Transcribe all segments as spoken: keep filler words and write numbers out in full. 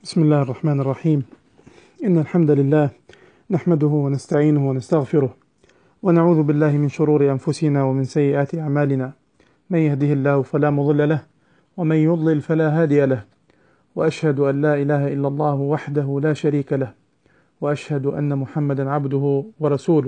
بسم الله الرحمن الرحيم. إن الحمد لله نحمده ونستعينه ونستغفره ونعوذ بالله من شرور أنفسنا ومن سيئات أعمالنا. من يهده الله فلا مضل له ومن يضلل فلا هادي له، وأشهد أن لا إله إلا الله وحده لا شريك له، وأشهد أن محمدا عبده ورسوله.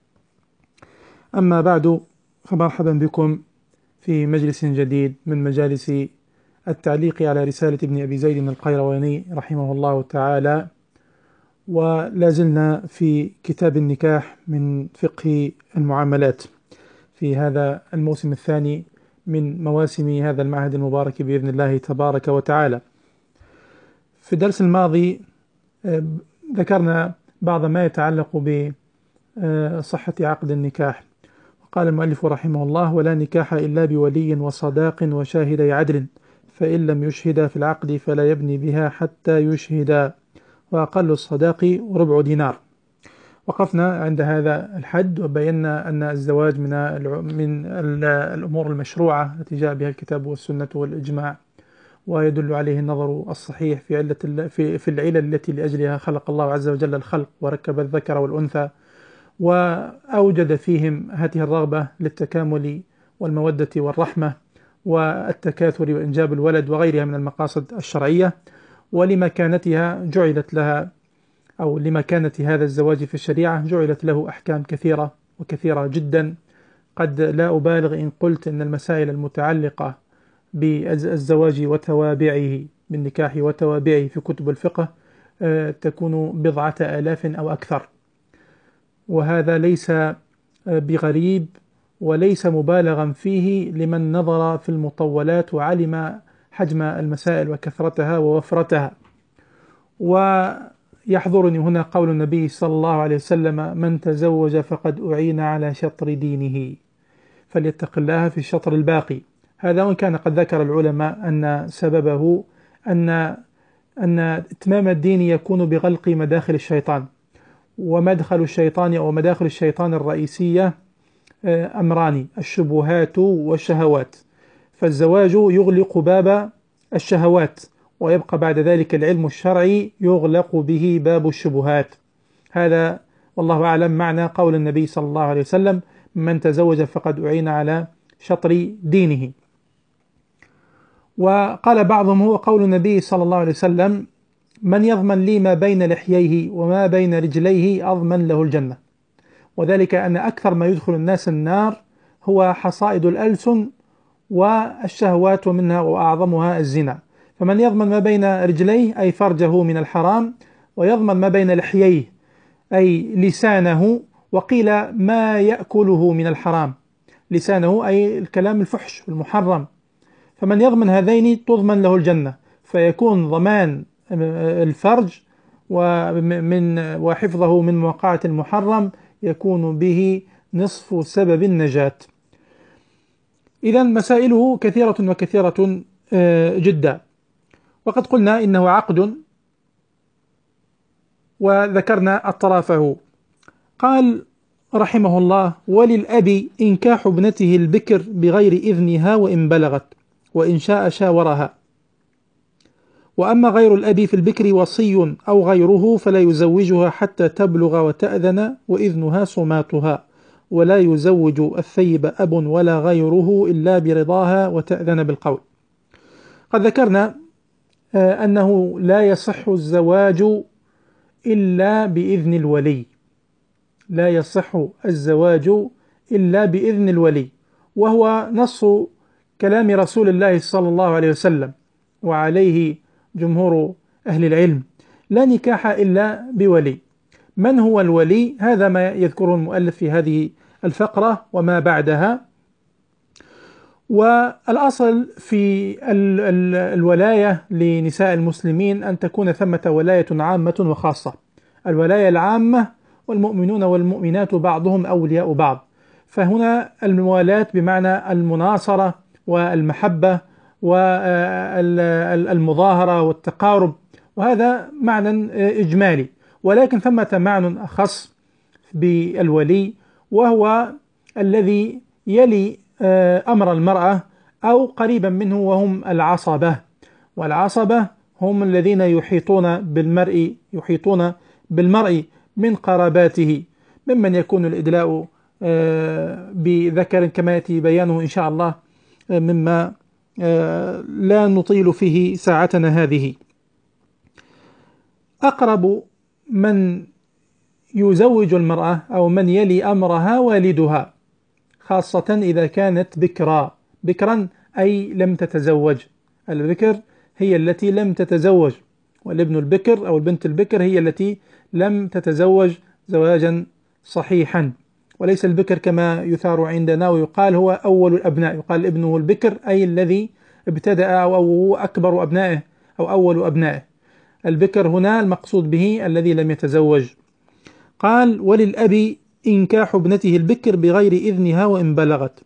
أما بعد، فمرحبا بكم في مجلس جديد من مجالس التعليق على رسالة ابن أبي زيد القيرواني رحمه الله تعالى، ولا زلنا في كتاب النكاح من فقه المعاملات في هذا الموسم الثاني من مواسم هذا المعهد المبارك بإذن الله تبارك وتعالى. في الدرس الماضي ذكرنا بعض ما يتعلق بصحة عقد النكاح. وقال المؤلف رحمه الله: ولا نكاح إلا بولي وصداق وشاهدي عدل، فإن لم يشهدا في العقد فلا يبني بها حتى يشهدا، وأقل الصداق ربع دينار. وقفنا عند هذا الحد وبينا أن الزواج من من الأمور المشروعة التي جاء بها الكتاب والسنة والإجماع، ويدل عليه النظر الصحيح في علة في في العلل التي لأجلها خلق الله عز وجل الخلق وركب الذكر والأنثى، وأوجد فيهم هذه الرغبة للتكامل والمودة والرحمة والتكاثر وإنجاب الولد وغيرها من المقاصد الشرعية، ولمكانتها جعلت لها أو لمكانة هذا الزواج في الشريعة جعلت له أحكام كثيرة وكثيرة جدا. قد لا أبالغ إن قلت أن المسائل المتعلقة بالزواج وتوابعه بالنكاح وتوابعه في كتب الفقه تكون بضعة آلاف أو أكثر، وهذا ليس بغريب وليس مبالغا فيه لمن نظر في المطولات وعلم حجم المسائل وكثرتها ووفرتها. ويحضرني هنا قول النبي صلى الله عليه وسلم: من تزوج فقد أعين على شطر دينه فليتق الله في الشطر الباقي. هذا وإن كان قد ذكر العلماء أن سببه أن أن إتمام الدين يكون بغلق مداخل الشيطان، ومدخل الشيطان أو مداخل الشيطان الرئيسية أمران: الشبهات والشهوات. فالزواج يغلق باب الشهوات، ويبقى بعد ذلك العلم الشرعي يغلق به باب الشبهات. هذا والله أعلم معنى قول النبي صلى الله عليه وسلم: من تزوج فقد أعين على شطر دينه. وقال بعضهم: هو قول النبي صلى الله عليه وسلم: من يضمن لي ما بين لحييه وما بين رجليه أضمن له الجنة. وذلك أن أكثر ما يدخل الناس النار هو حصائد الألسن والشهوات، ومنها وأعظمها الزنا. فمن يضمن ما بين رجليه أي فرجه من الحرام، ويضمن ما بين لحييه أي لسانه، وقيل ما يأكله من الحرام، لسانه أي الكلام الفحش المحرم. فمن يضمن هذين تضمن له الجنة، فيكون ضمان الفرج ومن وحفظه من مواقعة المحرم يكون به نصف سبب النجاة. إذا مسائله كثيرة وكثيرة جدا. وقد قلنا إنه عقد وذكرنا أطرافه. قال رحمه الله: وللأب إنكاح ابنته البكر بغير إذنها وإن بلغت، وإن شاء شاورها. وأما غير الأب في البكر وصي أو غيره فلا يزوجها حتى تبلغ وتأذن، وإذنها صماتها. ولا يزوج الثيب أب ولا غيره إلا برضاها وتأذن بالقول. قد ذكرنا أنه لا يصح الزواج إلا بإذن الولي، لا يصح الزواج إلا بإذن الولي، وهو نص كلام رسول الله صلى الله عليه وسلم، وعليه جمهور أهل العلم: لا نكاح إلا بولي. من هو الولي؟ هذا ما يذكره المؤلف في هذه الفقرة وما بعدها. والأصل في ال ال الولاية لنساء المسلمين أن تكون ثمة ولاية عامة وخاصة. الولاية العامة: والمؤمنون والمؤمنات بعضهم أولياء بعض. فهنا الموالاة بمعنى المناصرة والمحبة والمظاهرة والتقارب، وهذا معنى إجمالي. ولكن ثمة معنى أخص بالولي، وهو الذي يلي أمر المرأة أو قريبا منه، وهم العصبة. والعصبة هم الذين يحيطون بالمرء يحيطون بالمرء من قراباته، ممن يكون الإدلاء بذكر كما يأتي بيانه إن شاء الله، مما لا نطيل فيه ساعتنا هذه. أقرب من يزوج المرأة أو من يلي أمرها والدها، خاصة إذا كانت بكرا. بكرا أي لم تتزوج. البكر هي التي لم تتزوج، والابن البكر أو البنت البكر هي التي لم تتزوج زواجا صحيحا، وليس البكر كما يثار عندنا ويقال هو أول الأبناء، يقال ابنه البكر أي الذي ابتدأ أو هو أكبر أبنائه أو أول أبنائه. البكر هنا المقصود به الذي لم يتزوج. قال: وللأب إنكاح ابنته البكر بغير إذنها وإن بلغت.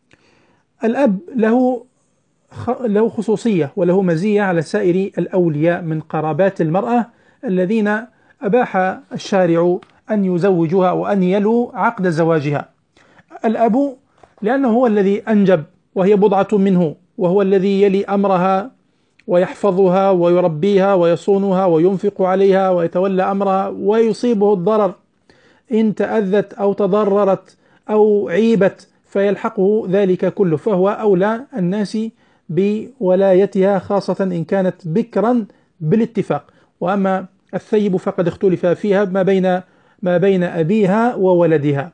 الأب له له خصوصية وله مزية على سائر الأولياء من قرابات المرأة الذين أباح الشارع أن يزوجها وأن يلوا عقد زواجها. الأب لأنه هو الذي أنجب وهي بضعة منه، وهو الذي يلي أمرها ويحفظها ويربيها ويصونها وينفق عليها ويتولى أمرها، ويصيبه الضرر إن تأذت أو تضررت أو عيبت فيلحقه ذلك كله، فهو أولى الناس بولايتها، خاصة إن كانت بكرا بالاتفاق. وأما الثيب فقد اختلف فيها ما بين ما بين أبيها وولدها.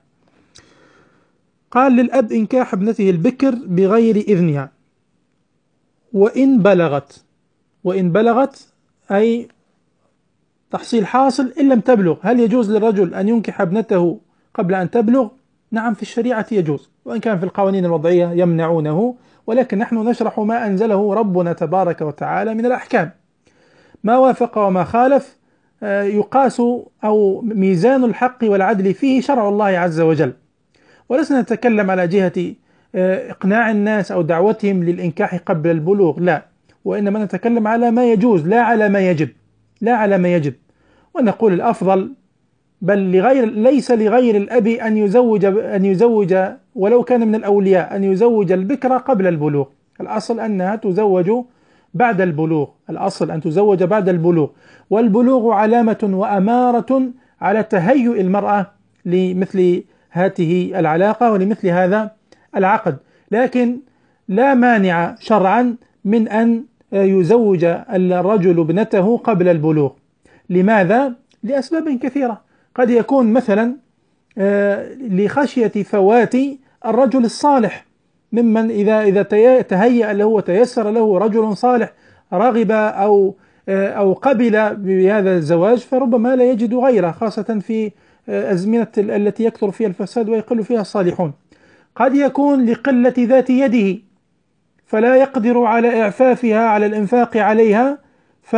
قال: للأب إنكاح ابنته البكر بغير إذنها وإن بلغت. وإن بلغت أي تحصيل حاصل إن لم تبلغ. هل يجوز للرجل أن ينكح ابنته قبل أن تبلغ؟ نعم، في الشريعة يجوز، وإن كان في القوانين الوضعية يمنعونه، ولكن نحن نشرح ما أنزله ربنا تبارك وتعالى من الأحكام. ما وافق وما خالف يقاس أو ميزان الحق والعدل فيه شرع الله عز وجل، ولسنا نتكلم على جهة إقناع الناس أو دعوتهم للإنكاح قبل البلوغ، لا، وإنما نتكلم على ما يجوز لا على ما يجب، لا على ما يجب. ونقول الأفضل بل لغير ليس لغير الأب أن يزوج أن يزوج ولو كان من الأولياء أن يزوج البكرة قبل البلوغ. الأصل أنها تزوج بعد البلوغ، الأصل أن تزوج بعد البلوغ، والبلوغ علامة وأمارة على تهيؤ المرأة لمثل هذه العلاقة ولمثل هذا العقد. لكن لا مانع شرعا من أن يزوج الرجل ابنته قبل البلوغ. لماذا؟ لأسباب كثيرة. قد يكون مثلا لخشية فوات الرجل الصالح، ممن إذا إذا تهيأ له وتيسر له رجل صالح رغب أو أو قبل بهذا الزواج، فربما لا يجد غيره، خاصة في أزمنة التي يكثر فيها الفساد ويقل فيها الصالحون. قد يكون لقلة ذات يده فلا يقدر على إعفافها على الإنفاق عليها، في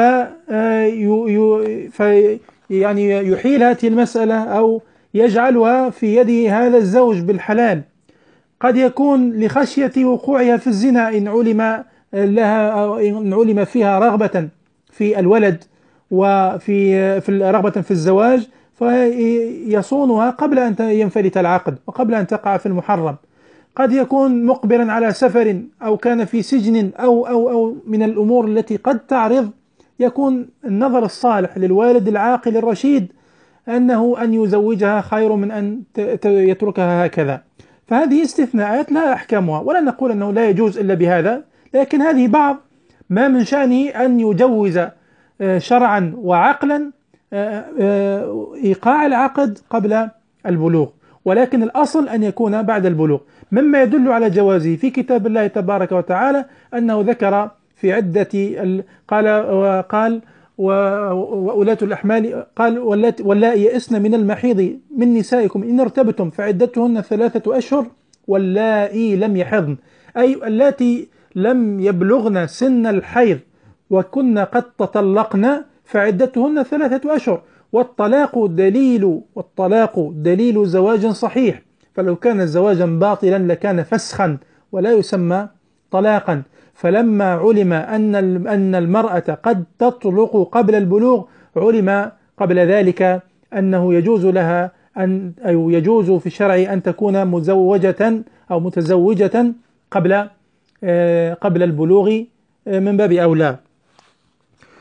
يعني يحيل هذه المسألة أو يجعلها في يد هذا الزوج بالحلال. قد يكون لخشية وقوعها في الزنا إن علم لها أو إن علم فيها رغبة في الولد وفي في رغبة في الزواج، فيصونها قبل أن ينفلت العقد وقبل أن تقع في المحرم. قد يكون مقبلا على سفر أو كان في سجن أو أو أو من الأمور التي قد تعرض، يكون النظر الصالح للوالد العاقل الرشيد أنه أن يزوجها خير من أن يتركها هكذا. فهذه استثناءات لها أحكامها، ولا نقول أنه لا يجوز إلا بهذا، لكن هذه بعض ما من شأنه أن يجوز شرعا وعقلا إيقاع العقد قبل البلوغ، ولكن الأصل أن يكون بعد البلوغ. مما يدل على جوازه في كتاب الله تبارك وتعالى أنه ذكر في عدة قال وقال وأولاة الأحمال قال واللائي يئسن من المحيض من نسائكم إن ارتبتم فعدتهن ثلاثة أشهر واللائي لم يحضن، أي اللاتي لم يبلغن سن الحيض وكن قد تطلقن فعدتهن ثلاثة أشهر. والطلاق دليل والطلاق دليل زواج صحيح، فلو كان زواجا باطلا لكان فسخا ولا يسمى طلاقا. فلما علم أن أن المرأة قد تطلق قبل البلوغ، علم قبل ذلك أنه يجوز لها أن أو يجوز في الشرع أن تكون مزوجة أو متزوجة قبل قبل البلوغ من باب أولى.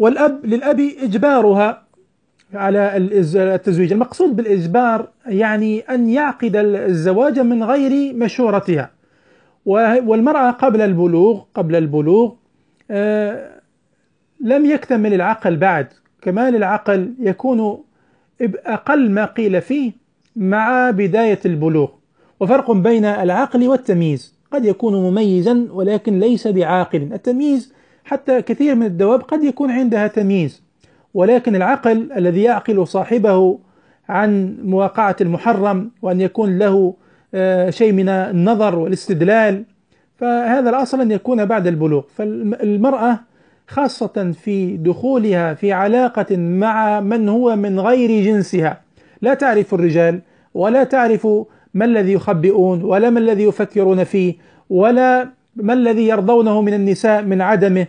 والأب للأب إجبارها على التزويج. المقصود بالإجبار يعني أن يعقد الزواج من غير مشورتها. والمرأة قبل البلوغ قبل البلوغ آه لم يكتمل العقل بعد. كمال العقل يكون أقل ما قيل فيه مع بداية البلوغ. وفرق بين العقل والتمييز، قد يكون مميزا ولكن ليس بعاقل. التمييز حتى كثير من الدواب قد يكون عندها تمييز، ولكن العقل الذي يعقل صاحبه عن مواقعة المحرم وأن يكون له شيء من النظر والاستدلال، فهذا الأصل أن يكون بعد البلوغ. فالمرأة خاصة في دخولها في علاقة مع من هو من غير جنسها، لا تعرف الرجال ولا تعرف ما الذي يخبئون ولا ما الذي يفكرون فيه ولا ما الذي يرضونه من النساء من عدمه،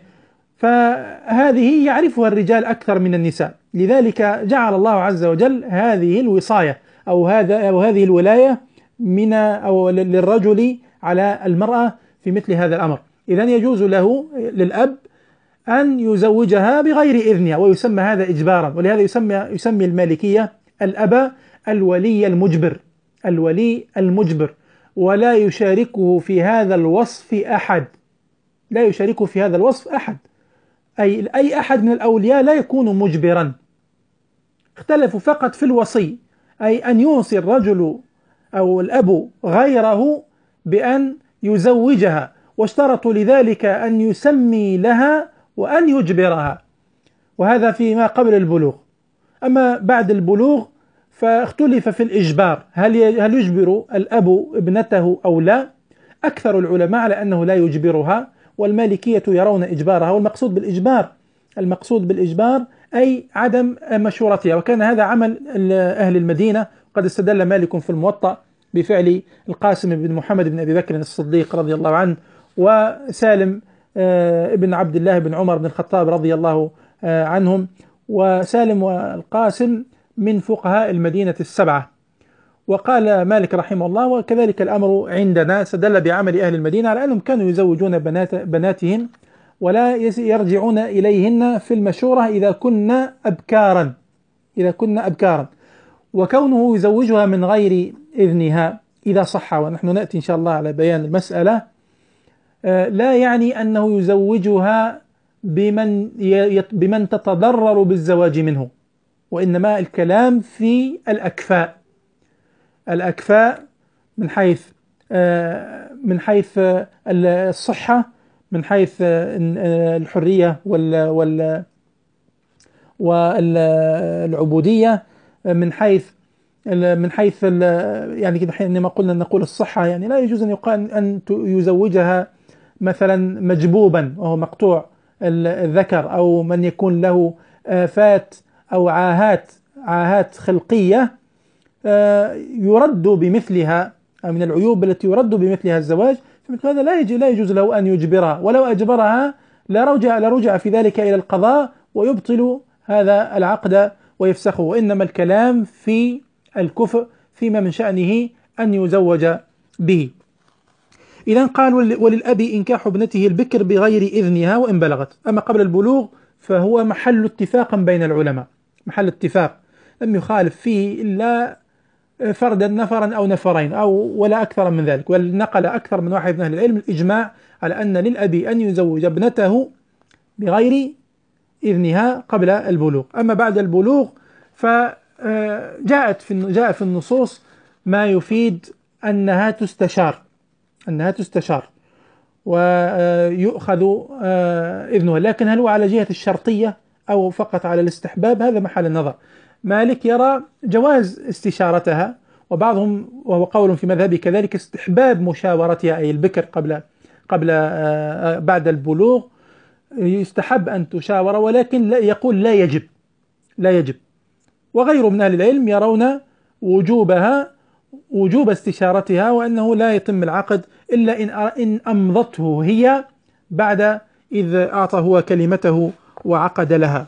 فهذه يعرفها الرجال أكثر من النساء. لذلك جعل الله عز وجل هذه الوصاية أو هذا أو هذه الولاية من أو للرجل على المرأة في مثل هذا الأمر. إذن يجوز له للأب أن يزوجها بغير إذنها، ويسمى هذا إجبارا. ولهذا يسمى يسمي المالكية الأب الولي المجبر، الولي المجبر، ولا يشاركه في هذا الوصف أحد، لا يشاركه في هذا الوصف أحد، أي أي أحد من الأولياء لا يكون مجبرا. اختلفوا فقط في الوصي، أي أن يوصي الرجل أو الأب غيره بأن يزوجها، واشترطوا لذلك أن يسمي لها وأن يجبرها، وهذا فيما قبل البلوغ. أما بعد البلوغ فاختلف في الإجبار، هل هل يجبر الأب ابنته أو لا؟ أكثر العلماء على أنه لا يجبرها، والمالكية يرون إجبارها. والمقصود بالإجبار المقصود بالإجبار أي عدم مشورتها، وكان هذا عمل أهل المدينة. قد استدل مالك في الموطأ بفعل القاسم بن محمد بن أبي بكر الصديق رضي الله عنه، وسالم ابن عبد الله بن عمر بن الخطاب رضي الله عنهم. وسالم والقاسم من فقهاء المدينة السبعة. وقال مالك رحمه الله: وكذلك الأمر عندنا. استدل بعمل أهل المدينة على أنهم كانوا يزوجون بنات بناتهم ولا يرجعون إليهن في المشورة إذا كنا أبكارا إذا كنا أبكارا وكونه يزوجها من غير إذنها إذا صح، ونحن نأتي إن شاء الله على بيان المسألة، لا يعني أنه يزوجها بمن بمن تتضرر بالزواج منه، وإنما الكلام في الأكفاء الأكفاء من حيث من حيث الصحة، من حيث الحرية وال والعبودية، من حيث من حيث يعني كده حينما قلنا نقول الصحة، يعني لا يجوز أن يقال أن يزوجها مثلا مجبوبا وهو مقطوع الذكر، أو من يكون له آفات أو عاهات عاهات خلقية يرد بمثلها، من العيوب التي يرد بمثلها الزواج. فمثل هذا لا يجوز لا يجوز له أن يجبرها، ولو أجبرها لرجع لرجع في ذلك إلى القضاء ويبطل هذا العقد ويفسخه، وإنما الكلام في الكفء فيما من شأنه أن يزوج به. إذن قال: وللأب إنكاح ابنته البكر بغير إذنها وإن بلغت. أما قبل البلوغ فهو محل اتفاق بين العلماء، محل اتفاق لم يخالف فيه إلا فردا نفرا أو نفرين أو ولا أكثر من ذلك، ونقل أكثر من واحد من أهل العلم الإجماع على أن للأب أن يزوج ابنته بغير إذنها قبل البلوغ. أما بعد البلوغ فجاءت في جاء في النصوص ما يفيد أنها تستشار أنها تستشار ويؤخذ إذنها، لكن هل هو على جهة الشرطية أو فقط على الاستحباب؟ هذا محل النظر. مالك يرى جواز استشارتها، وبعضهم وهو قول في مذهبي كذلك استحباب مشاورتها، أي البكر قبل قبل بعد البلوغ يستحب أن تشاور، ولكن لا يقول لا يجب لا يجب وغيره من أهل العلم يرون وجوبها وجوب استشارتها، وأنه لا يتم العقد إلا إن إن أمضته هي بعد إذ أعطى هو كلمته وعقد لها.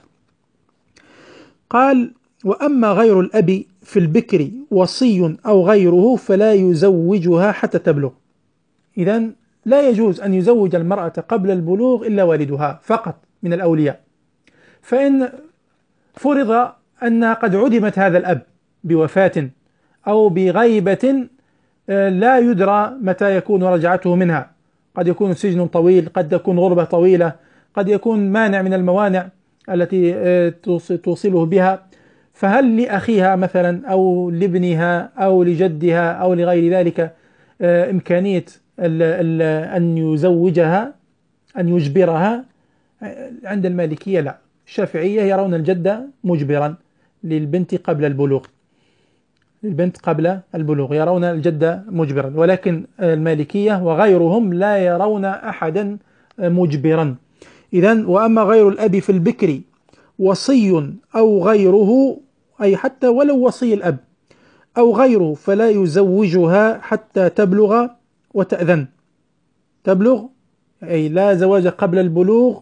قال: وأما غير الأب في البكر وصي أو غيره فلا يزوجها حتى تبلغ. إذن لا يجوز أن يزوج المرأة قبل البلوغ إلا والدها فقط من الأولياء. فإن فرض أن قد عدمت هذا الأب بوفاة أو بغيبة لا يدرى متى يكون رجعته منها، قد يكون سجن طويل، قد تكون غربة طويلة، قد يكون مانع من الموانع التي توصله بها، فهل لأخيها مثلا أو لابنها أو لجدها أو لغير ذلك إمكانية أن يزوجها، أن يجبرها؟ عند المالكية لا، الشافعية يرون الجد مجبرا للبنت قبل البلوغ، للبنت قبل البلوغ يرون الجد مجبرا، ولكن المالكية وغيرهم لا يرون أحدا مجبرا. إذن وأما غير الأب في البكر وصي أو غيره، أي حتى ولو وصي الأب أو غيره، فلا يزوجها حتى تبلغ وتأذن. تبلغ أي لا زواج قبل البلوغ،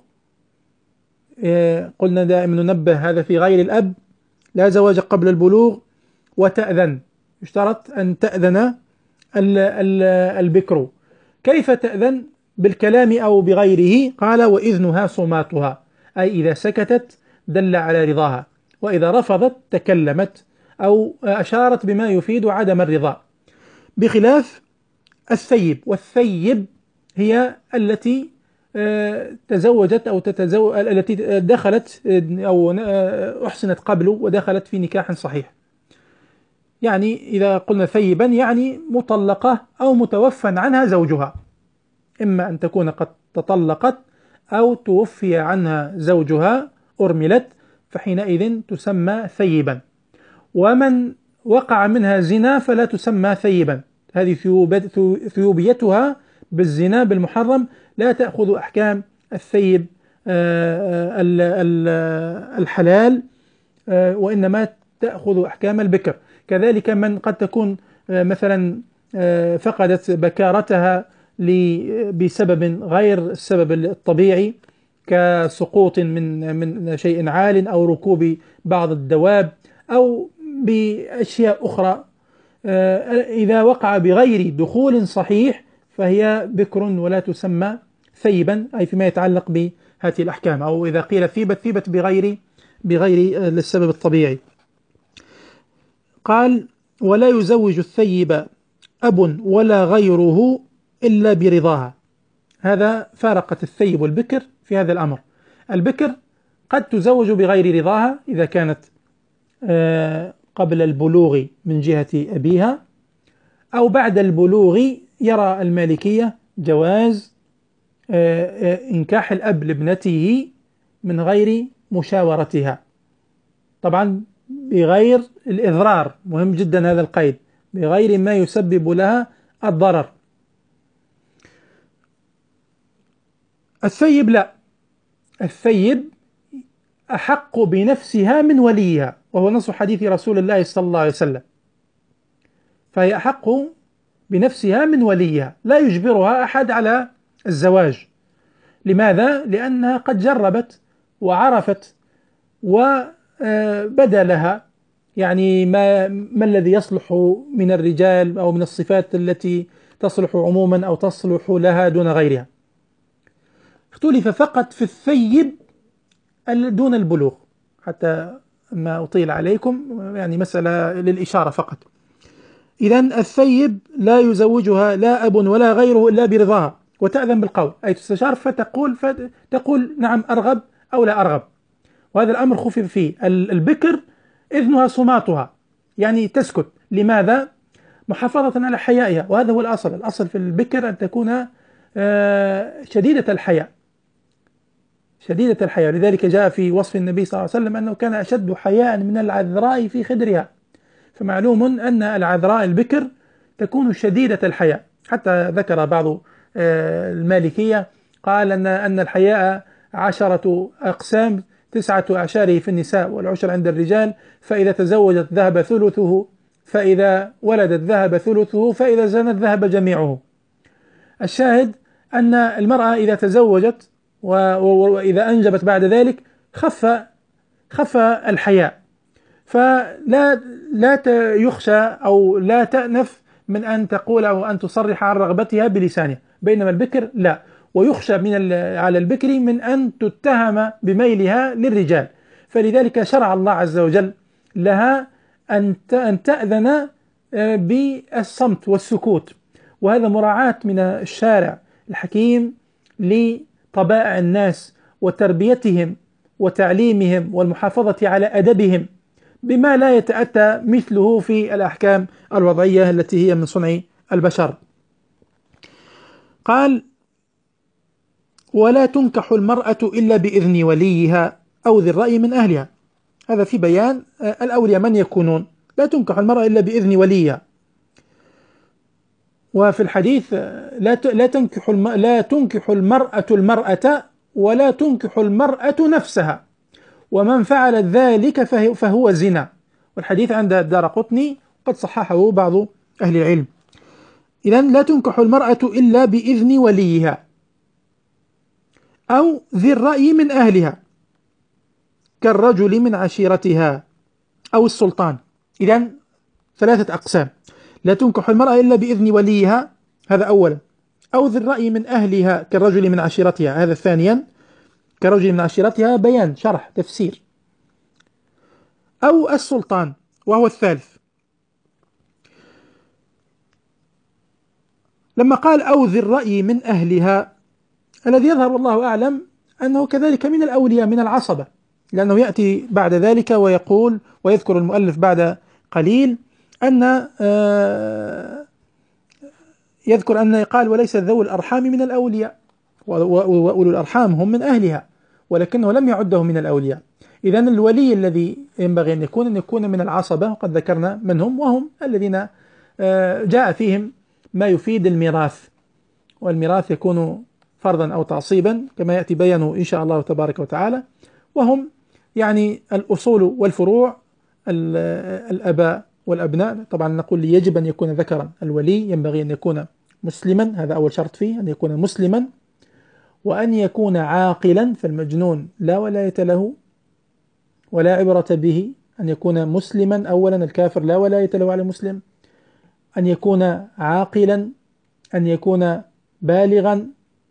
قلنا دائما ننبه هذا في غير الأب، لا زواج قبل البلوغ وتأذن، يشترط أن تأذن البكر. كيف تأذن؟ بالكلام أو بغيره؟ قال وإذنها صماتها، أي إذا سكتت دل على رضاها، وإذا رفضت تكلمت أو أشارت بما يفيد عدم الرضا، بخلاف الثيب. والثيب هي التي تزوجت أو تتزوج، التي دخلت أو أحسنت قبل ودخلت في نكاح صحيح. يعني إذا قلنا ثيبا يعني مطلقة أو متوفى عنها زوجها، إما أن تكون قد تطلقت أو توفي عنها زوجها أرملت، فحينئذ تسمى ثيبا. ومن وقع منها زنا فلا تسمى ثيبا، هذه ثيوبيتها بالزنا بالمحرم لا تأخذ أحكام الثيب الحلال، وإنما تأخذ أحكام البكر. كذلك من قد تكون مثلا فقدت بكارتها بسبب غير السبب الطبيعي، كسقوط من من شيء عال أو ركوب بعض الدواب أو بأشياء أخرى، إذا وقع بغير دخول صحيح فهي بكر ولا تسمى ثيبا، أي فيما يتعلق بهذه الأحكام. أو إذا قيل ثيبت ثيبت بغير بغير السبب الطبيعي. قال ولا يزوج الثيب أب ولا غيره إلا برضاها. هذا فارقت الثيب والبكر في هذا الأمر. البكر قد تزوج بغير رضاها إذا كانت قبل البلوغ من جهة أبيها، أو بعد البلوغ. يرى المالكية جواز إنكاح الأب لابنته من غير مشاورتها، طبعا بغير الإضرار، مهم جدا هذا القيد، بغير ما يسبب لها الضرر. الثيب لا، الثيب أحق بنفسها من وليها، وهو نص حديث رسول الله صلى الله عليه وسلم، فهي أحق بنفسها من وليها، لا يجبرها أحد على الزواج. لماذا؟ لأنها قد جربت وعرفت وبدا لها يعني ما, ما الذي يصلح من الرجال أو من الصفات التي تصلح عموما أو تصلح لها دون غيرها. اختلف فقط في الثيب دون البلوغ، حتى ما أطيل عليكم، يعني مسألة للإشارة فقط. إذن الثيب لا يزوجها لا أب ولا غيره إلا برضاها، وتأذن بالقول، أي تستشار فتقول فتقول نعم أرغب أو لا أرغب، وهذا الأمر خفف فيه. البكر إذنها صماتها، يعني تسكت. لماذا؟ محافظة على حيائها، وهذا هو الأصل. الأصل في البكر أن تكون شديدة الحياء، شديدة الحياء. لذلك جاء في وصف النبي صلى الله عليه وسلم أنه كان أشد حياء من العذراء في خدرها، فمعلوم أن العذراء البكر تكون شديدة الحياء. حتى ذكر بعض المالكية قال أن أن الحياء عشرة أقسام، تسعة أعشاره في النساء والعشر عند الرجال، فإذا تزوجت ذهب ثلثه، فإذا ولدت ذهب ثلثه، فإذا زنت ذهب جميعه. الشاهد أن المرأة إذا تزوجت وإذا أنجبت بعد ذلك خف خف الحياء، فلا لا يخشى أو لا تأنف من أن تقول أو أن تصرح عن رغبتها بلسانها، بينما البكر لا. ويخشى من على البكر من أن تتهم بميلها للرجال، فلذلك شرع الله عز وجل لها أن تأذن بالصمت والسكوت، وهذا مراعاة من الشارع الحكيم لطبائع الناس وتربيتهم وتعليمهم والمحافظة على أدبهم بما لا يتأتى مثله في الأحكام الوضعية التي هي من صنع البشر. قال: ولا تنكح المرأة إلا بإذن وليها أو ذي الرأي من أهلها. هذا في بيان الأولياء من يكونون. لا تنكح المرأة إلا بإذن وليها. وفي الحديث: لا لا تنكح لا تنكح المرأة المرأة ولا تنكح المرأة نفسها، ومن فعل ذلك فهو زنا. والحديث عند الدارقطني قد صححه بعض أهل العلم. إذن لا تنكح المرأة إلا بإذن وليها أو ذي الرأي من أهلها كالرجل من عشيرتها أو السلطان. إذن ثلاثة أقسام: لا تنكح المرأة إلا بإذن وليها، هذا أولا، أو ذي الرأي من أهلها كالرجل من عشيرتها، هذا ثانيا، كرجل من عشيرتها بيان شرح تفسير، أو السلطان وهو الثالث. لما قال أو ذي الرأي من أهلها، الذي يظهر والله أعلم أنه كذلك من الأولياء من العصبة، لأنه يأتي بعد ذلك ويقول ويذكر المؤلف بعد قليل أن يذكر أن قال: وليس ذوي الأرحام من الأولياء، وأولو الأرحام هم من أهلها، ولكنه لم يعده من الأولياء. إذن الولي الذي ينبغي أن يكون أن يكون من العصبة، وقد ذكرنا من هم، وهم الذين جاء فيهم ما يفيد الميراث، والميراث يكون فرضا أو تعصيبا كما يأتي بيانه إن شاء الله تبارك وتعالى، وهم يعني الأصول والفروع، الأباء والأبناء. طبعا نقول يجب أن يكون ذكرا، الولي ينبغي أن يكون مسلما، هذا أول شرط فيه، أن يكون مسلما، وأن يكون عاقلا، فالمجنون لا ولاية له ولا عبرة به. أن يكون مسلما أولا، الكافر لا ولاية له على المسلم. أن يكون عاقلا، أن يكون بالغا،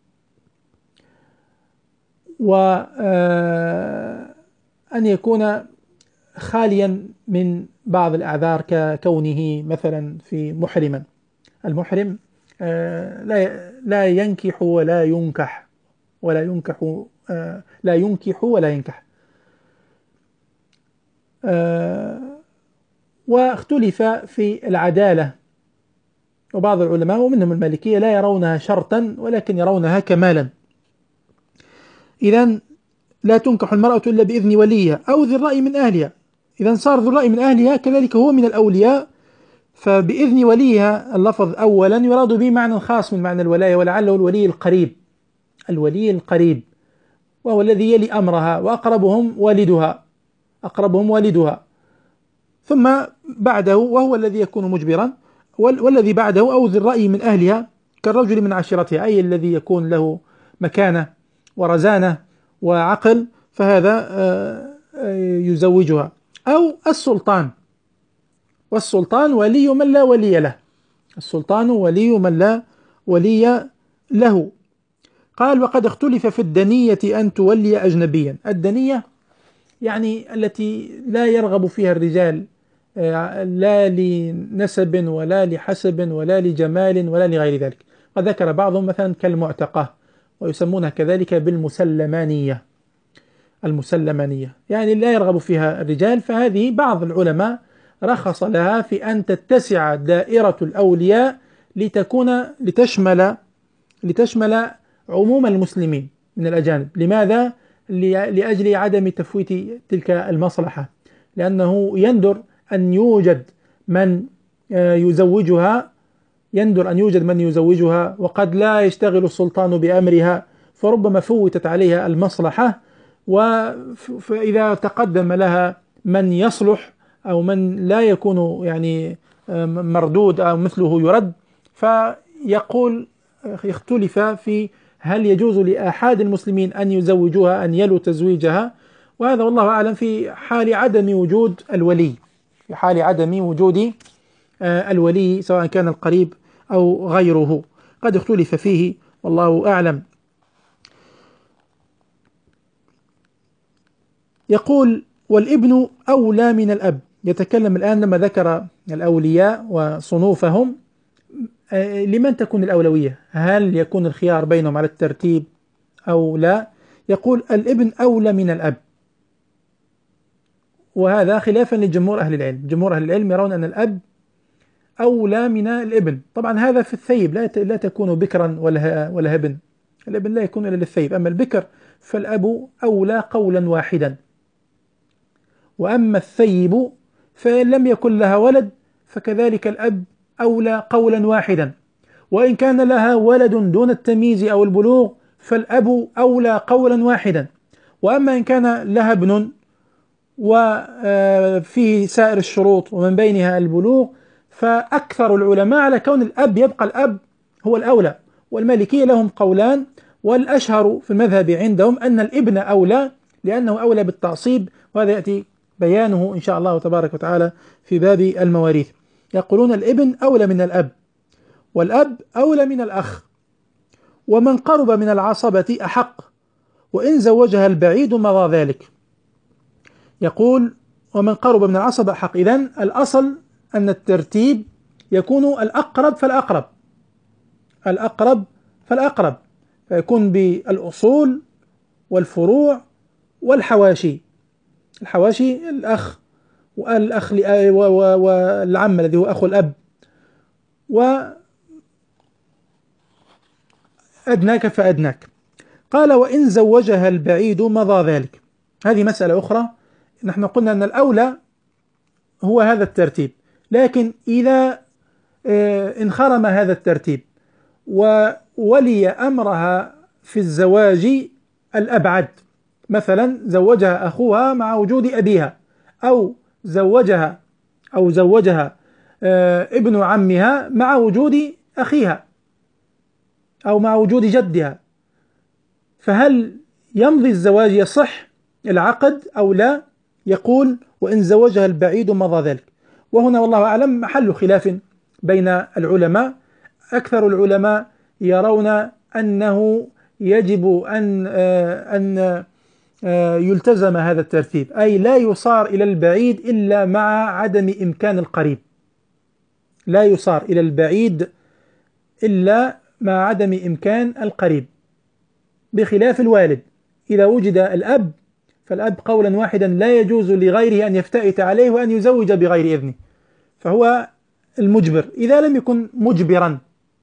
وأن يكون خاليا من بعض الأعذار ككونه مثلا في محرما. المحرم لا لا ينكح ولا ينكح ولا ينكح لا ينكح ولا ينكح. واختلف في العدالة، وبعض العلماء ومنهم المالكية لا يرونها شرطا ولكن يرونها كمالا. إذن لا تنكح المرأة إلا بإذن وليها أو ذي الرأي من أهلها. إذن صار ذو الرأي من أهلها كذلك هو من الأولياء، فبإذن وليها اللفظ أولا يراد به معنى خاص من معنى الولاية، ولعله الولي القريب، الولي القريب، وهو الذي يلي أمرها، وأقربهم والدها أقربهم والدها ثم بعده وهو الذي يكون مجبرا، والذي بعده أو ذي الرأي من أهلها كالرجل من عشيرتها، أي الذي يكون له مكانة ورزانة وعقل، فهذا يزوجها. أو السلطان، والسلطان ولي من لا ولي له، السلطان ولي من لا ولي له. قال: وقد اختلف في الدنية أن تولي أجنبيا. الدنية يعني التي لا يرغب فيها الرجال لا لنسب ولا لحسب ولا لجمال ولا لغير ذلك. قد ذكر بعضهم مثلا كالمعتقة، ويسمونها كذلك بالمسلمانية، المسلمانية يعني لا يرغب فيها الرجال، فهذه بعض العلماء رخص لها في أن تتسع دائرة الأولياء لتكون لتشمل لتشمل عموم المسلمين من الأجانب. لماذا؟ لأجل عدم تفويت تلك المصلحة، لأنه يندر أن يوجد من يزوجها يندر أن يوجد من يزوجها وقد لا يشتغل السلطان بأمرها، فربما فوتت عليها المصلحة، وإذا تقدم لها من يصلح أو من لا يكون يعني مردود أو مثله يرد، فيقول يختلف في هل يجوز لأحد المسلمين أن يزوجوها، أن يلوا تزويجها، وهذا والله أعلم في حال عدم وجود الولي، في حال عدم وجود الولي سواء كان القريب أو غيره، قد اختلف فيه والله أعلم. يقول والابن أولى من الأب. يتكلم الآن لما ذكر الأولياء وصنوفهم لمن تكون الأولوية؟ هل يكون الخيار بينهم على الترتيب أو لا؟ يقول الابن أولى من الأب، وهذا خلافا لجمهور أهل العلم. جمهور أهل العلم يرون أن الأب أولى من الابن. طبعا هذا في الثيب، لا لا تكون بكرا ولا ولا ابن، الابن لا يكون إلا للثيب. أما البكر فالأب أولى قولا واحدا، وأما الثيب فإن لم يكن لها ولد فكذلك الأب أولى قولا واحدا، وإن كان لها ولد دون التمييز أو البلوغ فالأب أولى قولا واحدا. وأما إن كان لها ابن وفيه سائر الشروط ومن بينها البلوغ فأكثر العلماء على كون الأب يبقى الأب هو الأولى. والمالكية لهم قولان، والأشهر في المذهب عندهم أن الابن أولى لأنه أولى بالتعصيب، وهذا يأتي بيانه إن شاء الله تبارك وتعالى في باب المواريث. يقولون الابن أولى من الأب، والأب أولى من الأخ، ومن قرب من العصبة أحق، وإن زوجها البعيد مضى ذلك. يقول ومن قرب من العصبة أحق. إذن الأصل أن الترتيب يكون الأقرب فالأقرب، الأقرب فالأقرب، فيكون بالأصول والفروع والحواشي. الحواشي الأخ والأخ والعم الذي هو أخو الأب، وأدناك فأدناك. قال وإن زوجها البعيد مضى ذلك. هذه مسألة أخرى. نحن قلنا أن الأولى هو هذا الترتيب، لكن إذا انخرم هذا الترتيب وولي أمرها في الزواج الأبعد، مثلا زوجها أخوها مع وجود أبيها، أو زوجها أو زوجها ابن عمها مع وجود أخيها، أو مع وجود جدها، فهل يمضي الزواج يصح العقد أو لا؟ يقول وإن زوجها البعيد مضى ذلك. وهنا والله أعلم محل خلاف بين العلماء. أكثر العلماء يرون أنه يجب أن أن يلتزم هذا الترتيب، أي لا يصار إلى البعيد إلا مع عدم إمكان القريب، لا يصار إلى البعيد إلا مع عدم إمكان القريب، بخلاف الوالد. إذا وجد الأب فالأب قولا واحدا لا يجوز لغيره أن يفتئت عليه وأن يزوج بغير إذنه، فهو المجبر. إذا لم يكن مجبرا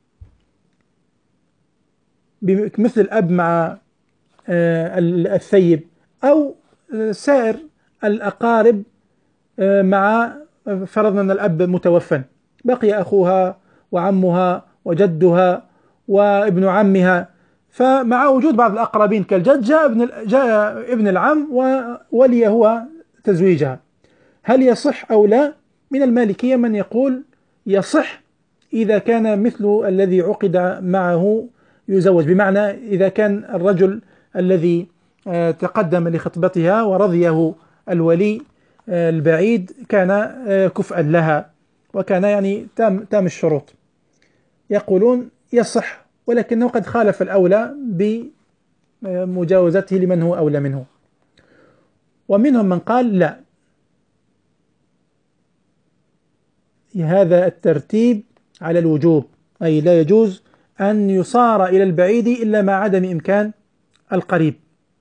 مثل الأب مع الثيب، أو سائر الأقارب مع، فرضنا أن الأب متوفى، بقي أخوها وعمها وجدها وابن عمها، فمع وجود بعض الأقربين كالجد جاء ابن جاء ابن العم وولي هو تزويجها، هل يصح أو لا؟ من المالكية من يقول يصح إذا كان مثل الذي عقد معه يزوج، بمعنى إذا كان الرجل الذي تقدم لخطبتها ورضيه الولي البعيد كان كفءا لها وكان يعني تام تام الشروط، يقولون يصح، ولكنه قد خالف الأولى بمجاوزته لمن هو أولى منه. ومنهم من قال لا، هذا الترتيب على الوجوب، أي لا يجوز أن يصار إلى البعيد إلا مع عدم إمكان القريب.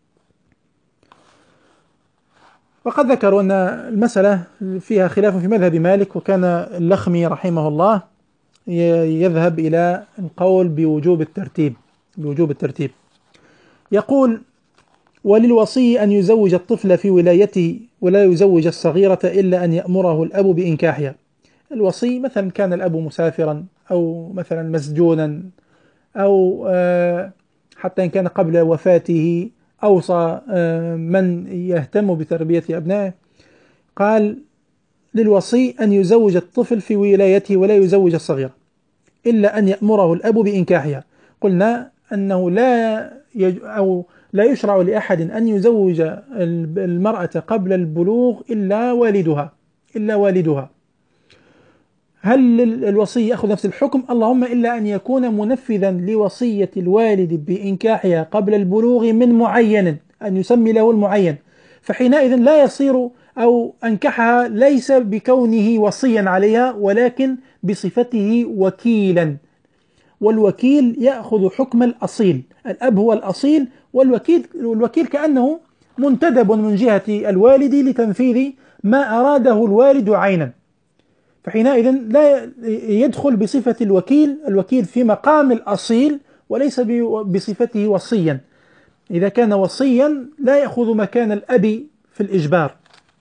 وقد ذكروا أن المسألة فيها خلاف في مذهب مالك، وكان اللخمي رحمه الله يذهب إلى القول بوجوب الترتيب بوجوب الترتيب. يقول وللوصي أن يزوج الطفل في ولايته ولا يزوج الصغيرة إلا أن يأمره الأب بإنكاحها. الوصي مثلا كان الأب مسافرا أو مثلا مسجونا، أو حتى إن كان قبل وفاته أوصى من يهتم بتربية أبنائه، قال للوصي أن يزوج الطفل في ولايته ولا يزوج الصغير إلا أن يأمره الأب بإنكاحها. قلنا أنه لا يج... أو لا يشرع لأحد أن يزوج المرأة قبل البلوغ إلا والدها إلا والدها. هل الوصي يأخذ نفس الحكم؟ اللهم إلا أن يكون منفذا لوصية الوالد بإنكاحها قبل البلوغ من معين، أن يسمي له المعين، فحينئذ لا يصير أو أنكحها ليس بكونه وصيا عليها ولكن بصفته وكيلا، والوكيل يأخذ حكم الأصيل، الأب هو الأصيل، والوكيل والوكيل كأنه منتدب من جهة الوالد لتنفيذ ما أراده الوالد عينا، فحينئذ لا يدخل بصفة الوكيل، الوكيل في مقام الأصيل وليس بصفته وصيا. إذا كان وصيا لا يأخذ مكان الأب في الإجبار.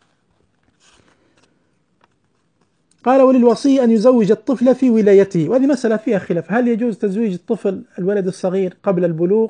قال: وللوصي أن يزوج الطفل في ولايته. وهذه مسألة فيها خلاف، هل يجوز تزويج الطفل الولد الصغير قبل البلوغ؟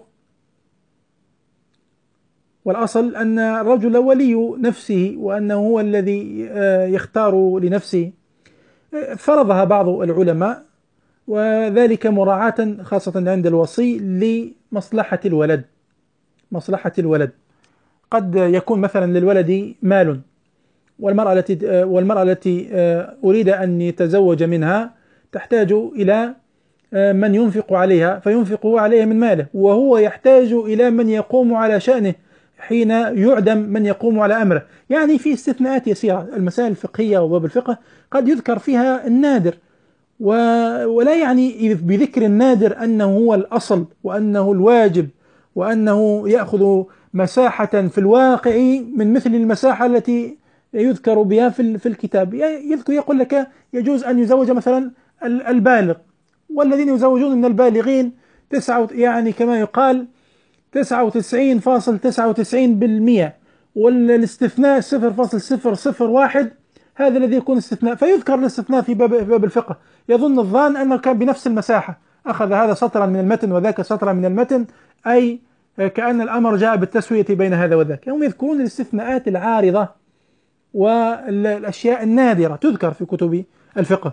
والأصل أن الرجل ولي نفسه وأنه هو الذي يختار لنفسه، فرضها بعض العلماء، وذلك مراعاة خاصة عند الوصي لمصلحة الولد. مصلحة الولد قد يكون مثلا للولد مال، والمرأة التي والمرأة التي أريد أن يتزوج منها تحتاج إلى من ينفق عليها فينفق عليها من ماله، وهو يحتاج إلى من يقوم على شأنه حين يعدم من يقوم على أمره. يعني في استثناءات يسيرة، المسائل الفقهية وباب الفقه قد يذكر فيها النادر، ولا يعني بذكر النادر أنه هو الأصل وأنه الواجب وأنه يأخذ مساحة في الواقع من مثل المساحة التي يذكر بها في الكتاب. يذكر يقول لك يجوز أن يزوج مثلا البالغ، والذين يزوجون من البالغين تسعة يعني كما يقال تسعة وتسعين فاصلة تسعة وتسعين بالمئة، والاستثناء صفر فاصلة صفر صفر واحد هذا الذي يكون استثناء، فيذكر الاستثناء في باب, باب الفقه. يظن الظان أنه كان بنفس المساحة، أخذ هذا سطرا من المتن وذاك سطرا من المتن، أي كأن الأمر جاء بالتسوية بين هذا وذاك. هم يذكرون الاستثناءات العارضة والأشياء النادرة تذكر في كتب الفقه.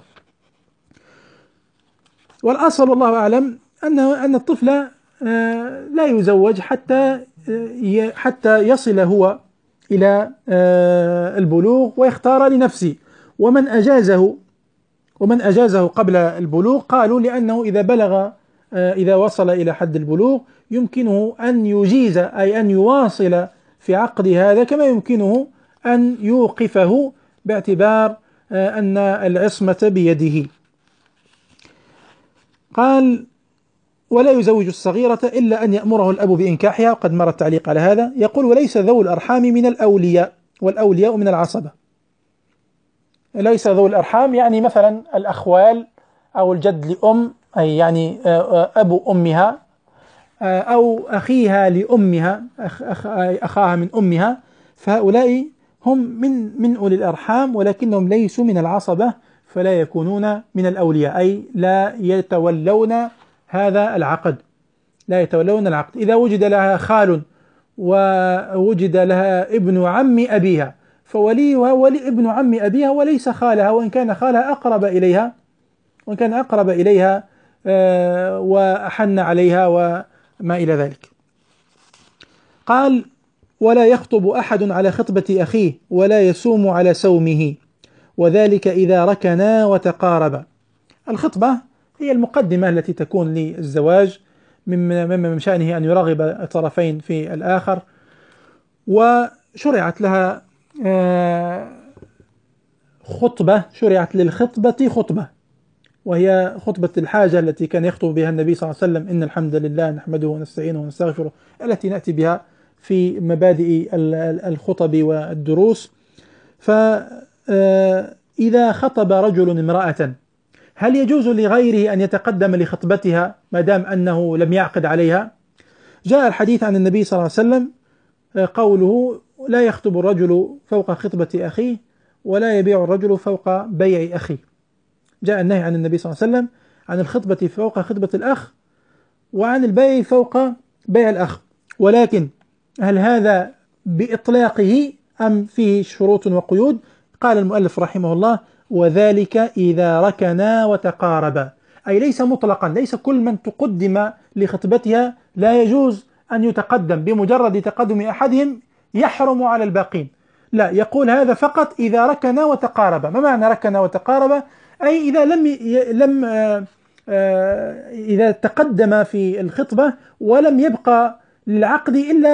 والأصل والله أعلم أنه أن الطفل لا يزوج حتى حتى يصل هو إلى البلوغ ويختار لنفسه. ومن أجازه ومن أجازه قبل البلوغ قالوا لأنه إذا بلغ إذا وصل إلى حد البلوغ يمكنه أن يجيز، أي أن يواصل في عقد هذا، كما يمكنه أن يوقفه باعتبار أن العصمة بيده. قال: ولا يزوج الصغيرة إلا أن يأمره الأب بإنكاحها، وقد مر التعليق على هذا. يقول: وليس ذو الأرحام من الأولياء، والأولياء من العصبة. ليس ذو الأرحام يعني مثلا الأخوال أو الجد لأم، أي يعني أبو أمها أو أخيها لأمها، أخ أخاها من أمها، فهؤلاء هم من من أولي الأرحام ولكنهم ليسوا من العصبة، فلا يكونون من الأولياء، أي لا يتولون هذا العقد، لا يتولون العقد. إذا وجد لها خال ووجد لها ابن عم أبيها فوليها ولي ابن عم أبيها وليس خالها، وإن كان خالها أقرب إليها وإن كان أقرب إليها وأحن عليها وما إلى ذلك. قال: ولا يخطب أحد على خطبة أخيه ولا يسوم على سومه، وذلك إذا ركنا وتقاربا. الخطبة هي المقدمة التي تكون للزواج، مما من شأنه أن يرغب الطرفين في الآخر، وشرعت لها خطبة، شرعت للخطبة خطبة، وهي خطبة الحاجة التي كان يخطب بها النبي صلى الله عليه وسلم: إن الحمد لله نحمده ونستعينه ونستغفره، التي نأتي بها في مبادئ الخطب والدروس. فإذا خطب رجل امرأة هل يجوز لغيره أن يتقدم لخطبتها ما دام أنه لم يعقد عليها؟ جاء الحديث عن النبي صلى الله عليه وسلم قوله: لا يخطب الرجل فوق خطبة أخيه ولا يبيع الرجل فوق بيع أخيه. جاء النهي عن النبي صلى الله عليه وسلم عن الخطبة فوق خطبة الأخ وعن البيع فوق بيع الأخ، ولكن هل هذا بإطلاقه أم فيه شروط وقيود؟ قال المؤلف رحمه الله: وذلك إذا ركنا وتقاربا، أي ليس مطلقا، ليس كل من تقدم لخطبتها لا يجوز أن يتقدم، بمجرد تقدم أحدهم يحرم على الباقين، لا، يقول هذا فقط إذا ركنا وتقاربا. ما معنى ركنا وتقاربا؟ أي إذا لم لم آآ آآ إذا تقدم في الخطبة ولم يبقى للعقد إلا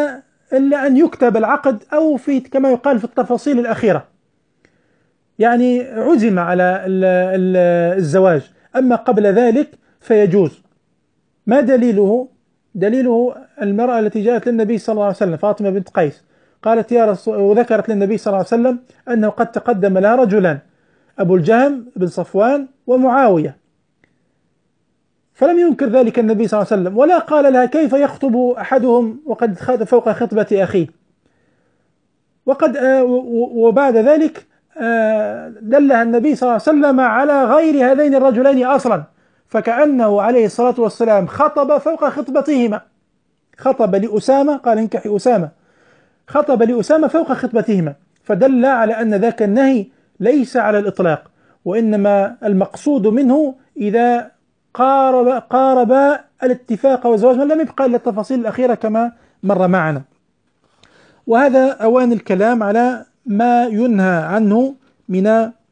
إلا أن يكتب العقد أو في كما يقال في التفاصيل الأخيرة، يعني عزم على الزواج، أما قبل ذلك فيجوز. ما دليله؟ دليله المرأة التي جاءت للنبي صلى الله عليه وسلم، فاطمة بنت قيس، قالت يا رسول، وذكرت للنبي صلى الله عليه وسلم أنه قد تقدم لها رجلان، أبو الجهم بن صفوان ومعاوية، فلم ينكر ذلك النبي صلى الله عليه وسلم، ولا قال لها كيف يخطب أحدهم وقد خاض فوق خطبة أخيه. وقد وبعد ذلك دلها النبي صلى الله عليه وسلم على غير هذين الرجلين أصلا، فكأنه عليه الصلاة والسلام خطب فوق خطبتهما، خطب لأسامة، قال انكحي أسامة، خطب لأسامة فوق خطبتهما، فدل على أن ذاك النهي ليس على الإطلاق، وإنما المقصود منه إذا قارب قارب الاتفاق والزواج، من لم يبقى إلا التفاصيل الأخيرة كما مر معنا. وهذا أوان الكلام على ما ينهى عنه من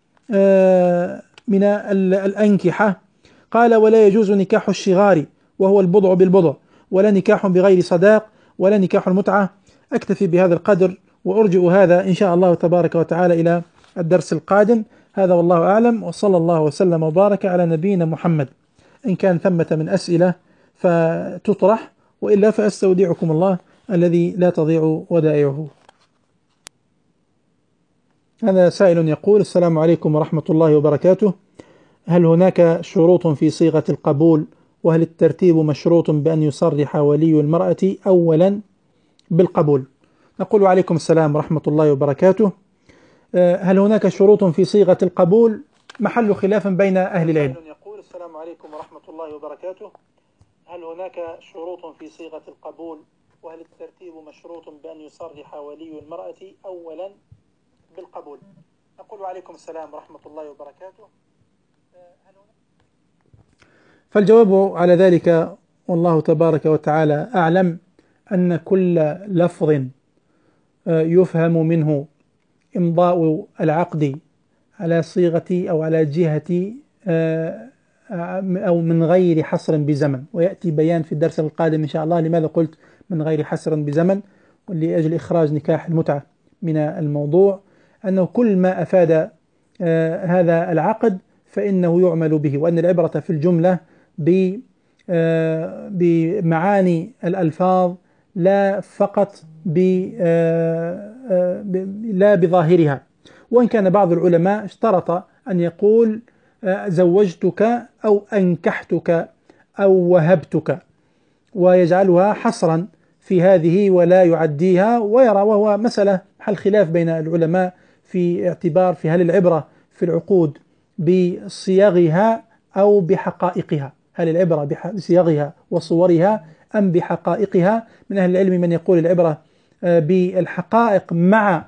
من الأنكحة. قال ولا يجوز نكاح الشغار وهو البضع بالبضع، ولا نكاح بغير صداق، ولا نكاح المتعة. أكتفي بهذا القدر وأرجئ هذا إن شاء الله تبارك وتعالى إلى الدرس القادم. هذا والله أعلم، وصلى الله وسلم وبارك على نبينا محمد. إن كان ثمة من أسئلة فتطرح، وإلا فأستودعكم الله الذي لا تضيع ودائعه. هذا سائل يقول السلام عليكم ورحمة الله وبركاته، هل هناك شروط في صيغة القبول؟ وهل الترتيب مشروط بأن يصرح ولي المرأة أولا بالقبول؟ نقول عليكم السلام ورحمة الله وبركاته. هل هناك شروط في صيغة القبول؟ محل خلاف بين أهل العلم. يقول السلام عليكم ورحمة الله وبركاته، هل هناك شروط في صيغة القبول؟ وهل الترتيب مشروط بأن يصرح ولي المرأة أولا بالقبول؟ نقول عليكم السلام ورحمة الله وبركاته. فالجواب على ذلك والله تبارك وتعالى أعلم أن كل لفظ يفهم منه إمضاء العقد على صيغة أو على جهة أو من غير حصر بزمن، ويأتي بيان في الدرس القادم إن شاء الله لماذا قلت من غير حصر بزمن، ولأجل إخراج نكاح المتعة من الموضوع، أنه كل ما أفاد هذا العقد فإنه يعمل به، وأن العبرة في الجملة بمعاني الألفاظ لا فقط لا بظاهرها. وإن كان بعض العلماء اشترط أن يقول زوجتك أو أنكحتك أو وهبتك، ويجعلها حصرا في هذه ولا يعديها، ويرى، وهو مسألة محل خلاف بين العلماء في اعتبار في هل العبرة في العقود بصيغها أو بحقائقها، هل العبرة بصيغها وصورها أم بحقائقها. من أهل العلم من يقول العبرة بالحقائق مع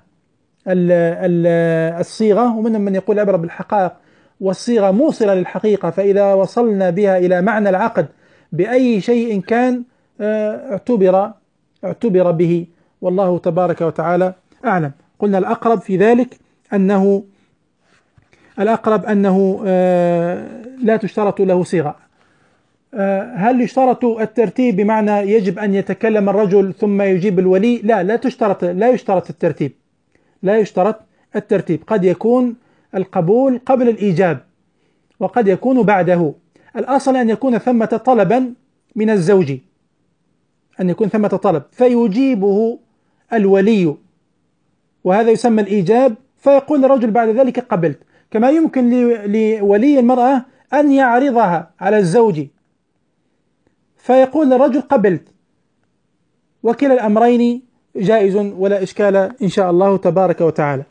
الصيغة، ومنهم من يقول العبرة بالحقائق والصيغة موصلة للحقيقة، فإذا وصلنا بها إلى معنى العقد بأي شيء كان اعتبر اعتبر به، والله تبارك وتعالى أعلم. قلنا الأقرب في ذلك أنه الأقرب أنه لا تشترط له صيغة. هل يشترط الترتيب بمعنى يجب أن يتكلم الرجل ثم يجيب الولي؟ لا، لا تشترط لا يشترط الترتيب لا يشترط الترتيب قد يكون القبول قبل الإيجاب وقد يكون بعده. الأصل أن يكون ثمة طلبا من الزوج، أن يكون ثمة طلب فيجيبه الولي، وهذا يسمى الإيجاب، فيقول الرجل بعد ذلك قبلت. كما يمكن لولي المرأة أن يعرضها على الزوج فيقول الرجل قبلت، وكلا الأمرين جائز ولا إشكال إن شاء الله تبارك وتعالى.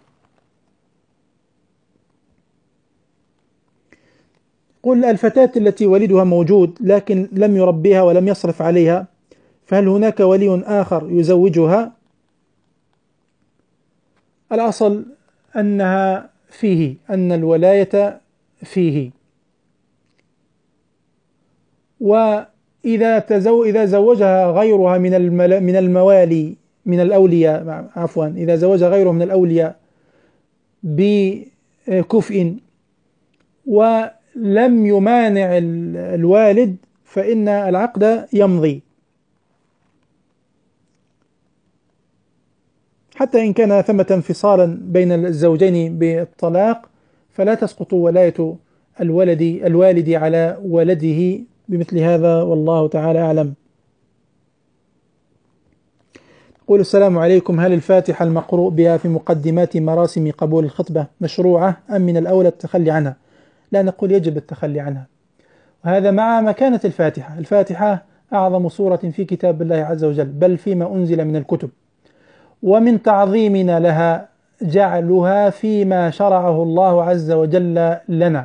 قل الفتاة التي ولدها موجود لكن لم يربيها ولم يصرف عليها، فهل هناك ولي آخر يزوجها؟ الأصل أنها فيه، أن الولاية فيه. وإذا تزو إذا زوجها غيرها من المل... من الموالي من الأولياء عفوا إذا زوج غيره من الأولياء بكفء ولم يمانع الوالد فإن العقد يمضي. حتى إن كان ثمة انفصالا بين الزوجين بالطلاق فلا تسقط ولاية الولد الوالد على ولده بمثل هذا، والله تعالى أعلم. قول السلام عليكم، هل الفاتحة المقروء بها في مقدمات مراسم قبول الخطبة مشروعة أم من الأولى التخلي عنها؟ لا، نقول يجب التخلي عنها، وهذا مع مكانة الفاتحة. الفاتحة أعظم سورة في كتاب الله عز وجل، بل فيما أنزل من الكتب، ومن تعظيمنا لها جعلها فيما شرعه الله عز وجل لنا.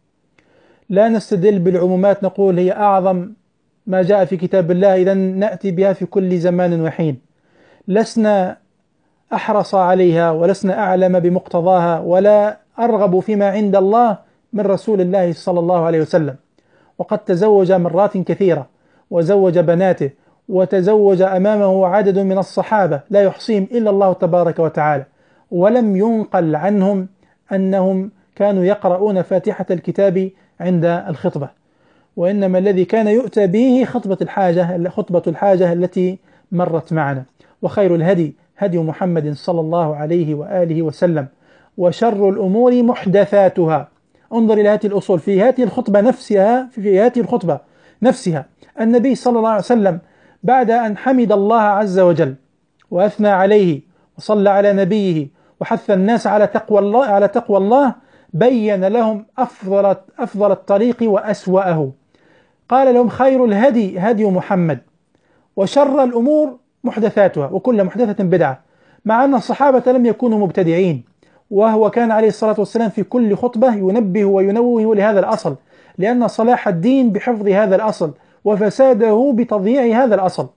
لا نستدل بالعمومات نقول هي أعظم ما جاء في كتاب الله إذا نأتي بها في كل زمان وحين. لسنا أحرص عليها ولسنا أعلم بمقتضاها ولا أرغب فيما عند الله من رسول الله صلى الله عليه وسلم، وقد تزوج مرات كثيرة وزوج بناته وتزوج أمامه عدد من الصحابة لا يحصيهم إلا الله تبارك وتعالى، ولم ينقل عنهم أنهم كانوا يقرؤون فاتحة الكتاب عند الخطبة، وإنما الذي كان يؤتى به خطبة الحاجة خطبة الحاجة التي مرت معنا. وخير الهدي هدي محمد صلى الله عليه وآله وسلم، وشر الأمور محدثاتها. انظر إلى هذه الأصول في هذه الخطبة نفسها في هذه الخطبة نفسها النبي صلى الله عليه وسلم بعد أن حمد الله عز وجل وأثنى عليه وصلى على نبيه وحث الناس على تقوى الله على تقوى الله بين لهم أفضل أفضل الطريق وأسوأه. قال لهم خير الهدي هدي محمد، وشر الأمور محدثاتها، وكل محدثة بدعة، مع أن الصحابة لم يكونوا مبتدعين، وهو كان عليه الصلاة والسلام في كل خطبة ينبه وينوه لهذا الأصل، لأن صلاح الدين بحفظ هذا الأصل وفساده بتضييع هذا الأصل.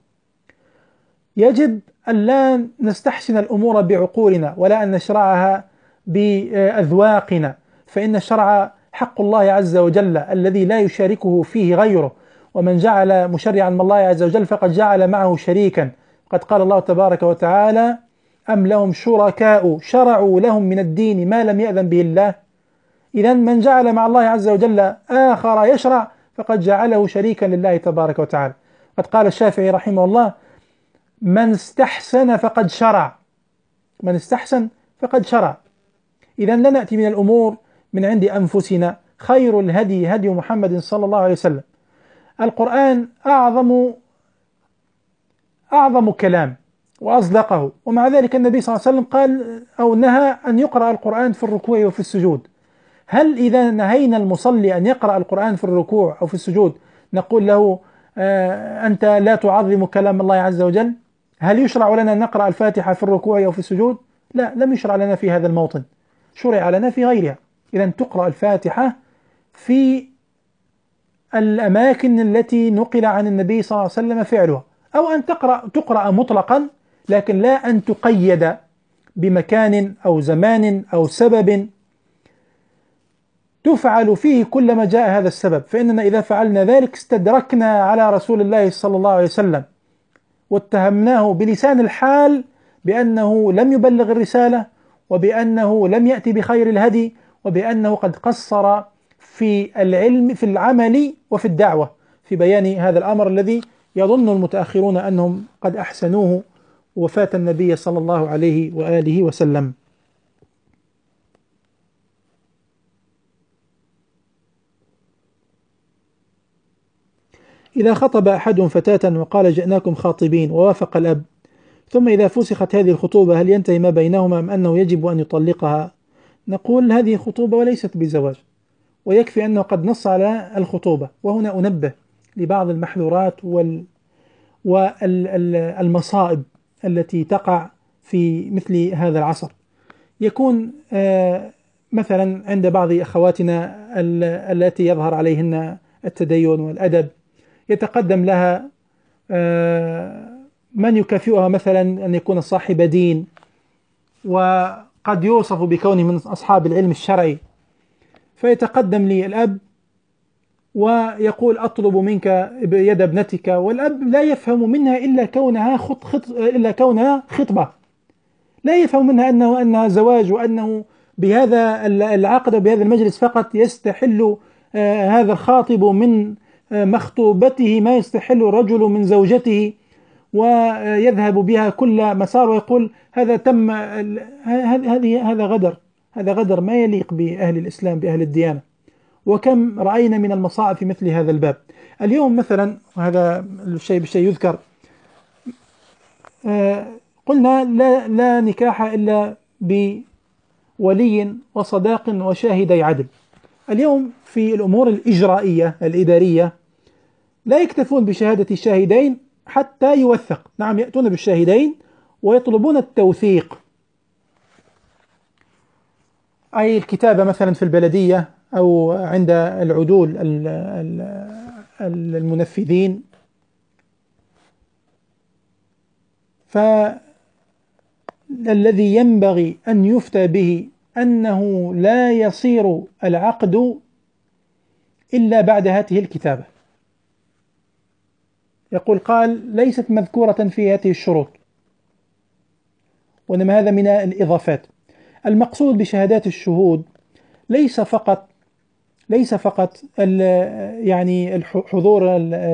يجب أن لا نستحسن الأمور بعقولنا ولا أن نشرعها بأذواقنا، فإن الشرع حق الله عز وجل الذي لا يشاركه فيه غيره، ومن جعل مشرعا من الله عز وجل فقد جعل معه شريكا. قد قال الله تبارك وتعالى أم لهم شركاء شرعوا لهم من الدين ما لم يأذن به الله. إذن من جعل مع الله عز وجل آخر يشرع فقد جعله شريكا لله تبارك وتعالى. قد قال الشافعي رحمه الله من استحسن فقد شرع، من استحسن فقد شرع. إذن لا نأتي من الأمور من عند أنفسنا. خير الهدي هدي محمد صلى الله عليه وسلم. القرآن أعظم أعظم كلام وأصدقه، ومع ذلك النبي صلى الله عليه وسلم قال أو نهى أن يقرأ القرآن في الركوع وفي السجود. هل إذا نهينا المصلي أن يقرأ القرآن في الركوع أو في السجود نقول له آه أنت لا تعظم كلام الله عز وجل؟ هل يشرع لنا أن نقرأ الفاتحة في الركوع أو في السجود؟ لا، لم يشرع لنا في هذا الموطن، شرع لنا في غيرها. إذا تقرأ الفاتحة في الأماكن التي نقل عن النبي صلى الله عليه وسلم فعلها، أو أن تقرأ تقرأ مطلقا، لكن لا أن تقيد بمكان أو زمان أو سبب تفعل فيه كلما جاء هذا السبب، فإننا إذا فعلنا ذلك استدركنا على رسول الله صلى الله عليه وسلم واتهمناه بلسان الحال بأنه لم يبلغ الرسالة، وبأنه لم يأتي بخير الهدي، وبأنه قد قصر في العلم في العمل وفي الدعوة في بيان هذا الأمر الذي يظن المتأخرون أنهم قد أحسنوه وفاة النبي صلى الله عليه وآله وسلم. إذا خطب أحد فتاة وقال جئناكم خاطبين ووافق الأب، ثم إذا فسخت هذه الخطوبة هل ينتهي ما بينهما أم أنه يجب أن يطلقها؟ نقول هذه خطوبة وليست بزواج، ويكفي أنه قد نص على الخطوبة. وهنا أنبه لبعض المحذورات وال والمصائب التي تقع في مثل هذا العصر. يكون مثلا عند بعض أخواتنا التي يظهر عليهن التدين والأدب يتقدم لها من يكافئها مثلا أن يكون صاحب دين، وقد يوصف بكونه من أصحاب العلم الشرعي، فيتقدم لي الأب ويقول أطلب منك يد ابنتك، والأب لا يفهم منها إلا كونها خط خط إلا كونها خطبة، لا يفهم منها أنه أنها زواج، وأنه بهذا العقد بهذا المجلس فقط يستحل آه هذا الخاطب من آه مخطوبته ما يستحل الرجل من زوجته، ويذهب بها كل مسار ويقول هذا تم، هذه هذا غدر، هذا غدر ما يليق بأهل الإسلام بأهل الديانة. وكم رأينا من المصائب في مثل هذا الباب. اليوم مثلا، وهذا الشيء بالشيء يذكر، قلنا لا, لا نكاح إلا بولي وصداق وشاهدي عدل. اليوم في الأمور الإجرائية الإدارية لا يكتفون بشهادة الشاهدين حتى يوثق، نعم يأتون بالشاهدين ويطلبون التوثيق، أي الكتابة مثلا في البلدية أو عند العدول المنفذين. فالذي ينبغي أن يفتى به أنه لا يصير العقد إلا بعد هذه الكتابة. يقول قال ليست مذكورة في هذه الشروط، وإنما هذا من الإضافات. المقصود بشهادات الشهود ليس فقط ليس فقط يعني حضور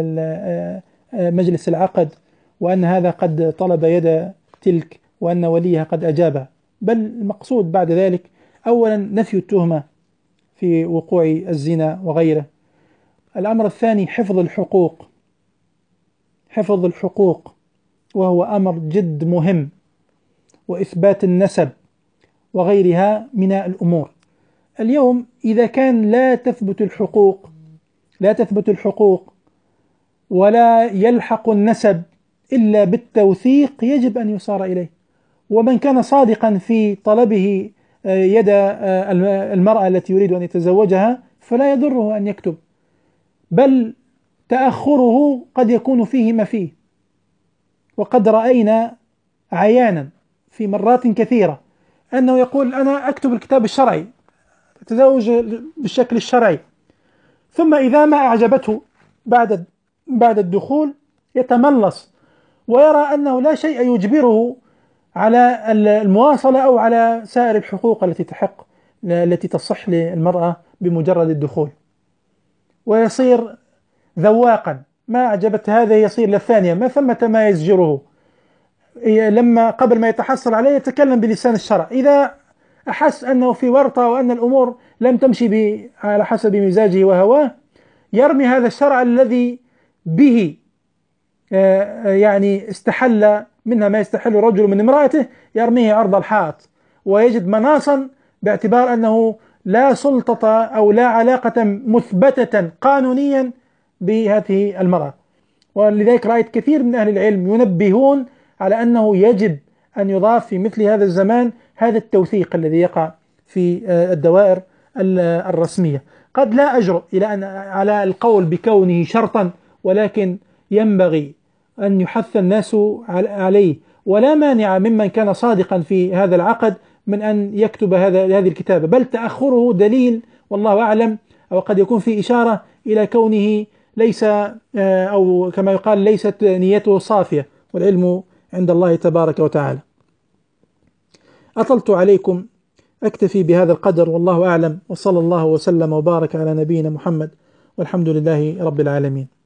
مجلس العقد وأن هذا قد طلب يد تلك وأن وليها قد أجابها، بل المقصود بعد ذلك أولا نفي التهمة في وقوع الزنا وغيره. الأمر الثاني حفظ الحقوق، حفظ الحقوق وهو أمر جد مهم، وإثبات النسب وغيرها من الأمور. اليوم إذا كان لا تثبت الحقوق لا تثبت الحقوق ولا يلحق النسب إلا بالتوثيق، يجب أن يصار إليه. ومن كان صادقا في طلبه يد المرأة التي يريد أن يتزوجها فلا يضره أن يكتب، بل تأخره قد يكون فيه ما فيه. وقد رأينا عيانا في مرات كثيرة أنه يقول أنا أكتب الكتاب الشرعي، تزوج بالشكل الشرعي، ثم إذا ما أعجبته بعد بعد الدخول يتملص ويرى أنه لا شيء يجبره على المواصلة أو على سائر الحقوق التي تحق التي تصح للمرأة بمجرد الدخول، ويصير ذواقا، ما أعجبت هذا يصير للثانية، ما ثمة ما يزجره. لما قبل ما يتحصل عليه يتكلم بلسان الشرع، إذا أحس أنه في ورطة وأن الأمور لم تمشي على حسب مزاجه وهواه يرمي هذا الشرع الذي به يعني استحل منها ما يستحل رجل من امرأته، يرميه عرض الحائط ويجد مناصا باعتبار أنه لا سلطة أو لا علاقة مثبتة قانونيا بهذه المرأة. ولذلك رأيت كثير من أهل العلم ينبهون على أنه يجب أن يضاف في مثل هذا الزمان هذا التوثيق الذي يقع في الدوائر الرسمية. قد لا أجرؤ إلى أن على القول بكونه شرطا، ولكن ينبغي أن يحث الناس عليه، ولا مانع ممن كان صادقا في هذا العقد من أن يكتب هذا هذه الكتابة، بل تأخره دليل والله أعلم، أو قد يكون في إشارة إلى كونه ليس أو كما يقال ليست نيته صافية، والعلم عند الله تبارك وتعالى. أطلت عليكم، أكتفي بهذا القدر والله أعلم، وصلى الله وسلم وبارك على نبينا محمد، والحمد لله رب العالمين.